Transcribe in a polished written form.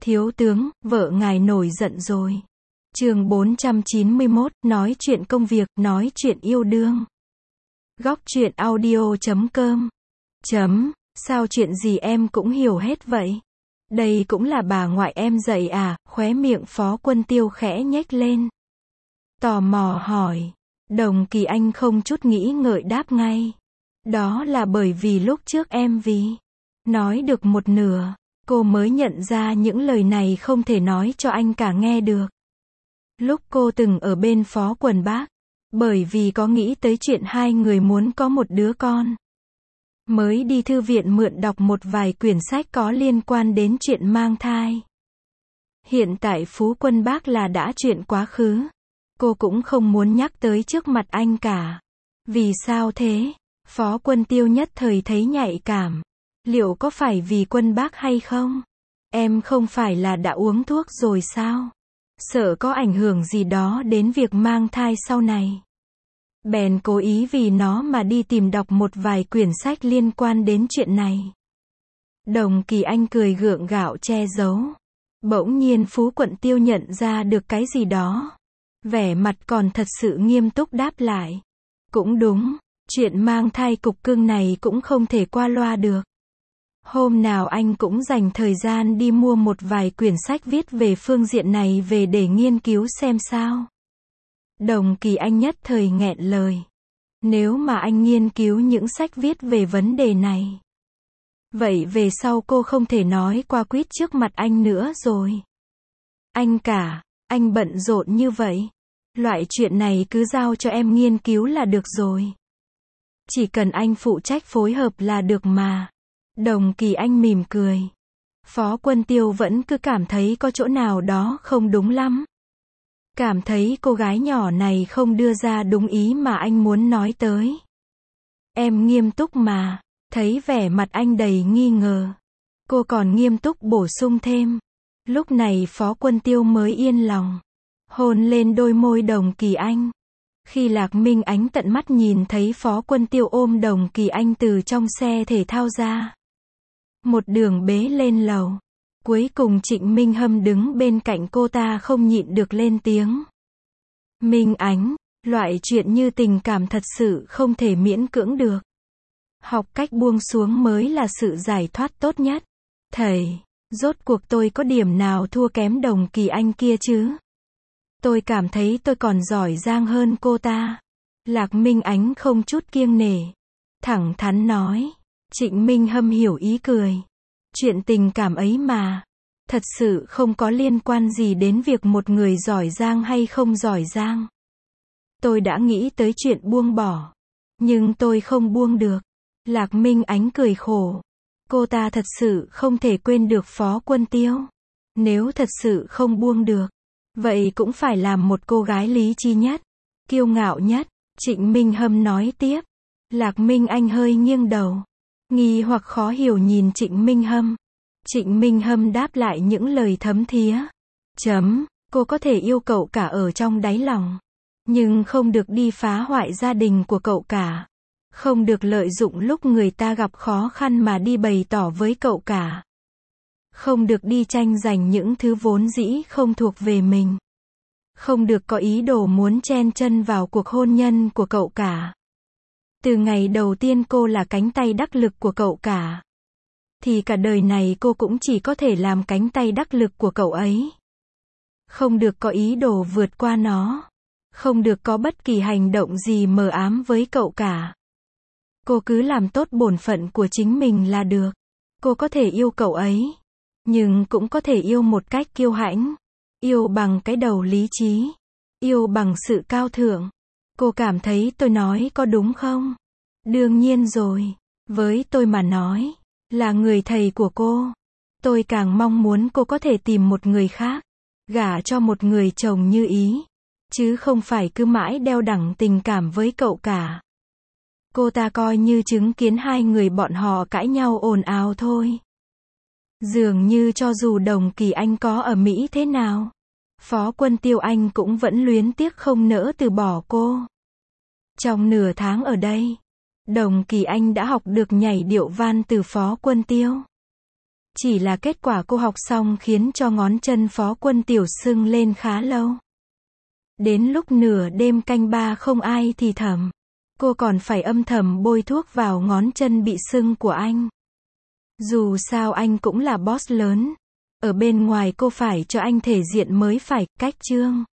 Thiếu tướng, vợ ngài nổi giận rồi. Chương 491, nói chuyện công việc, nói chuyện yêu đương. Góc truyện audio.com. Sao chuyện gì em cũng hiểu hết vậy? Đây cũng là bà ngoại em dạy à? Khóe miệng Phó Quân Tiêu khẽ nhếch lên. Tò mò hỏi. Đồng Kỳ Anh không chút nghĩ ngợi đáp ngay. Đó là bởi vì lúc trước em nói được một nửa, cô mới nhận ra những lời này không thể nói cho anh cả nghe được. Lúc cô từng ở bên Phó Quần Bác, bởi vì có nghĩ tới chuyện hai người muốn có một đứa con, mới đi thư viện mượn đọc một vài quyển sách có liên quan đến chuyện mang thai. Hiện tại Phú Quân Bác là đã chuyện quá khứ. Cô cũng không muốn nhắc tới trước mặt anh cả. Vì sao thế? Phó Quân Tiêu nhất thời thấy nhạy cảm. Liệu có phải vì Quân Bác hay không? Em không phải là đã uống thuốc rồi sao? Sợ có ảnh hưởng gì đó đến việc mang thai sau này. Bèn cố ý vì nó mà đi tìm đọc một vài quyển sách liên quan đến chuyện này. Đồng Kỳ Anh cười gượng gạo che giấu. Bỗng nhiên Phú Quận Tiêu nhận ra được cái gì đó. Vẻ mặt còn thật sự nghiêm túc đáp lại. Cũng đúng, chuyện mang thai cục cưng này cũng không thể qua loa được. Hôm nào anh cũng dành thời gian đi mua một vài quyển sách viết về phương diện này về để nghiên cứu xem sao. Đồng Kỳ Anh nhất thời nghẹn lời. Nếu mà anh nghiên cứu những sách viết về vấn đề này, vậy về sau cô không thể nói qua quýt trước mặt anh nữa rồi. Anh cả, anh bận rộn như vậy. Loại chuyện này cứ giao cho em nghiên cứu là được rồi. Chỉ cần anh phụ trách phối hợp là được mà. Đồng Kỳ Anh mỉm cười. Phó Quân Tiêu vẫn cứ cảm thấy có chỗ nào đó không đúng lắm. Cảm thấy cô gái nhỏ này không đưa ra đúng ý mà anh muốn nói tới. Em nghiêm túc mà. Thấy vẻ mặt anh đầy nghi ngờ, cô còn nghiêm túc bổ sung thêm. Lúc này Phó Quân Tiêu mới yên lòng. Hôn lên đôi môi Đồng Kỳ Anh. Khi Lạc Minh Ánh tận mắt nhìn thấy Phó Quân Tiêu ôm Đồng Kỳ Anh từ trong xe thể thao ra, một đường bế lên lầu. Cuối cùng Trịnh Minh Hâm đứng bên cạnh cô ta không nhịn được lên tiếng. Minh Ánh, loại chuyện như tình cảm thật sự không thể miễn cưỡng được. Học cách buông xuống mới là sự giải thoát tốt nhất. Thầy, rốt cuộc tôi có điểm nào thua kém Đồng Kỳ Anh kia chứ? Tôi cảm thấy tôi còn giỏi giang hơn cô ta. Lạc Minh Ánh không chút kiêng nể, thẳng thắn nói. Trịnh Minh Hâm hiểu ý cười. Chuyện tình cảm ấy mà, thật sự không có liên quan gì đến việc một người giỏi giang hay không giỏi giang. Tôi đã nghĩ tới chuyện buông bỏ, nhưng tôi không buông được. Lạc Minh Ánh cười khổ. Cô ta thật sự không thể quên được Phó Quân Tiêu. Nếu thật sự không buông được, vậy cũng phải làm một cô gái lý trí nhất, kiêu ngạo nhất. Trịnh Minh Hâm nói tiếp. Lạc Minh Anh hơi nghiêng đầu, nghi hoặc khó hiểu nhìn Trịnh Minh Hâm. Trịnh Minh Hâm đáp lại những lời thấm thía. Cô có thể yêu cậu cả ở trong đáy lòng, nhưng không được đi phá hoại gia đình của cậu cả. Không được lợi dụng lúc người ta gặp khó khăn mà đi bày tỏ với cậu cả. Không được đi tranh giành những thứ vốn dĩ không thuộc về mình. Không được có ý đồ muốn chen chân vào cuộc hôn nhân của cậu cả. Từ ngày đầu tiên cô là cánh tay đắc lực của cậu cả, thì cả đời này cô cũng chỉ có thể làm cánh tay đắc lực của cậu ấy. Không được có ý đồ vượt qua nó. Không được có bất kỳ hành động gì mờ ám với cậu cả. Cô cứ làm tốt bổn phận của chính mình là được. Cô có thể yêu cậu ấy, nhưng cũng có thể yêu một cách kiêu hãnh. Yêu bằng cái đầu lý trí. Yêu bằng sự cao thượng. Cô cảm thấy tôi nói có đúng không? Đương nhiên rồi. Với tôi mà nói, là người thầy của cô, tôi càng mong muốn cô có thể tìm một người khác, gả cho một người chồng như ý, chứ không phải cứ mãi đeo đẳng tình cảm với cậu cả. Cô ta coi như chứng kiến hai người bọn họ cãi nhau ồn ào thôi. Dường như cho dù Đồng Kỳ Anh có ở Mỹ thế nào, Phó Quân Tiêu anh cũng vẫn luyến tiếc không nỡ từ bỏ cô. Trong nửa tháng ở đây, Đồng Kỳ Anh đã học được nhảy điệu van từ Phó Quân Tiêu. Chỉ là kết quả cô học xong khiến cho ngón chân Phó Quân Tiểu sưng lên khá lâu. Đến lúc nửa đêm canh ba không ai thì thầm. Cô còn phải âm thầm bôi thuốc vào ngón chân bị sưng của anh. Dù sao anh cũng là boss lớn. Ở bên ngoài cô phải cho anh thể diện mới phải, cách chương.